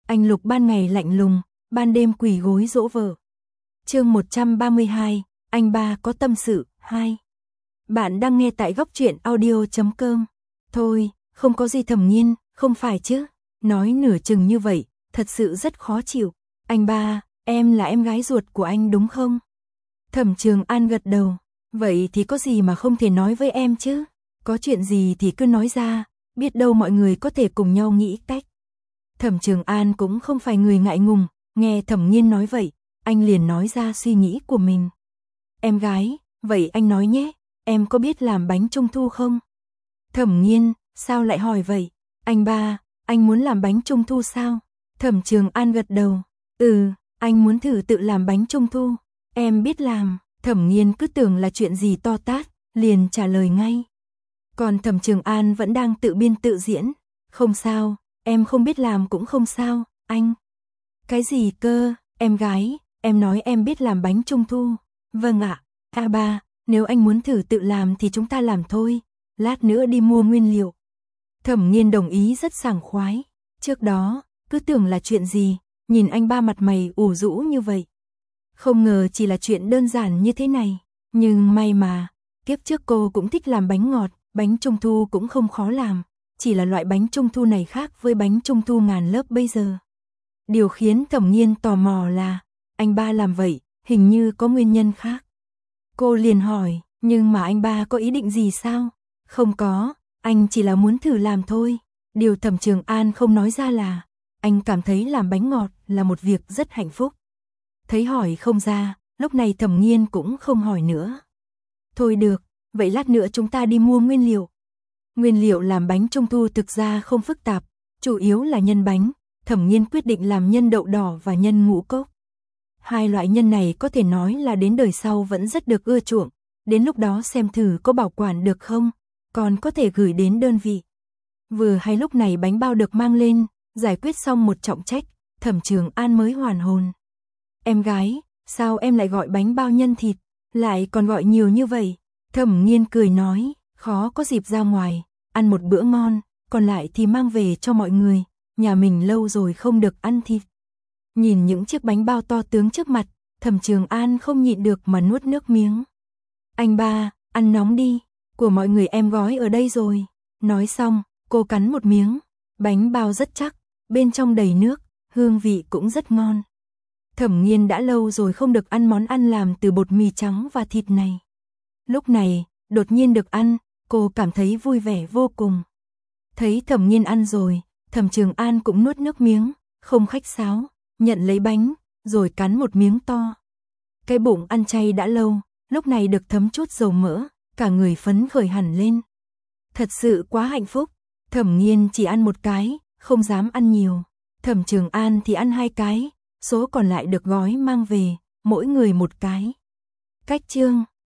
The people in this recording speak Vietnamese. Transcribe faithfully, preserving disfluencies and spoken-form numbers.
Anh Lục ban ngày lạnh lùng, ban đêm quỳ gối dỗ vợ. Chương một trăm ba mươi hai, anh ba có tâm sự, hai. Bạn đang nghe tại góc truyện audio chấm com. Thôi, không có gì Thẩm Nhiên, không phải chứ? Nói nửa chừng như vậy, thật sự rất khó chịu. Anh ba, em là em gái ruột của anh đúng không? Thẩm Trường An gật đầu. Vậy thì có gì mà không thể nói với em chứ? Có chuyện gì thì cứ nói ra, biết đâu mọi người có thể cùng nhau nghĩ cách. Thẩm Trường An cũng không phải người ngại ngùng, nghe Thẩm Nhiên nói vậy, anh liền nói ra suy nghĩ của mình. Em gái, vậy anh nói nhé, em có biết làm bánh trung thu không? Thẩm Nhiên, sao lại hỏi vậy? Anh ba, anh muốn làm bánh trung thu sao? Thẩm Trường An gật đầu. Ừ, anh muốn thử tự làm bánh trung thu. Em biết làm. Thẩm Nhiên cứ tưởng là chuyện gì to tát, liền trả lời ngay. Còn Thẩm Trường An vẫn đang tự biên tự diễn. Không sao, em không biết làm cũng không sao, anh. Cái gì cơ, em gái, em nói em biết làm bánh trung thu. Vâng ạ, à ba, nếu anh muốn thử tự làm thì chúng ta làm thôi, lát nữa đi mua nguyên liệu. Thẩm Nhiên đồng ý rất sảng khoái. Trước đó, cứ tưởng là chuyện gì, nhìn anh ba mặt mày ủ rũ như vậy. Không ngờ chỉ là chuyện đơn giản như thế này. Nhưng may mà, kiếp trước cô cũng thích làm bánh ngọt, bánh trung thu cũng không khó làm. Chỉ là loại bánh trung thu này khác với bánh trung thu ngàn lớp bây giờ. Điều khiến Thẩm Nhiên tò mò là, anh ba làm vậy, hình như có nguyên nhân khác. Cô liền hỏi, nhưng mà anh ba có ý định gì sao? Không có, anh chỉ là muốn thử làm thôi. Điều Thẩm Trường An không nói ra là, anh cảm thấy làm bánh ngọt là một việc rất hạnh phúc. Thấy hỏi không ra, lúc này Thẩm Nhiên cũng không hỏi nữa. Thôi được, vậy lát nữa chúng ta đi mua nguyên liệu. Nguyên liệu làm bánh trung thu thực ra không phức tạp, chủ yếu là nhân bánh. Thẩm Nhiên quyết định làm nhân đậu đỏ và nhân ngũ cốc. Hai loại nhân này có thể nói là đến đời sau vẫn rất được ưa chuộng, đến lúc đó xem thử có bảo quản được không, còn có thể gửi đến đơn vị. Vừa hay lúc này bánh bao được mang lên, giải quyết xong một trọng trách, Thẩm Trường An mới hoàn hồn. Em gái, sao em lại gọi bánh bao nhân thịt, lại còn gọi nhiều như vậy? Thẩm Nhiên cười nói, khó có dịp ra ngoài, ăn một bữa ngon, còn lại thì mang về cho mọi người, nhà mình lâu rồi không được ăn thịt. Nhìn những chiếc bánh bao to tướng trước mặt, Thẩm Trường An không nhịn được mà nuốt nước miếng. Anh ba, ăn nóng đi, của mọi người em gói ở đây rồi. Nói xong, cô cắn một miếng, bánh bao rất chắc, bên trong đầy nước, hương vị cũng rất ngon. Thẩm Nhiên đã lâu rồi không được ăn món ăn làm từ bột mì trắng và thịt này. Lúc này, đột nhiên được ăn, cô cảm thấy vui vẻ vô cùng. Thấy Thẩm Nhiên ăn rồi, Thẩm Trường An cũng nuốt nước miếng, không khách sáo, nhận lấy bánh, rồi cắn một miếng to. Cái bụng ăn chay đã lâu, lúc này được thấm chút dầu mỡ, cả người phấn khởi hẳn lên. Thật sự quá hạnh phúc. Thẩm Nhiên chỉ ăn một cái, không dám ăn nhiều. Thẩm Trường An thì ăn hai cái, số còn lại được gói mang về, mỗi người một cái. Cách chương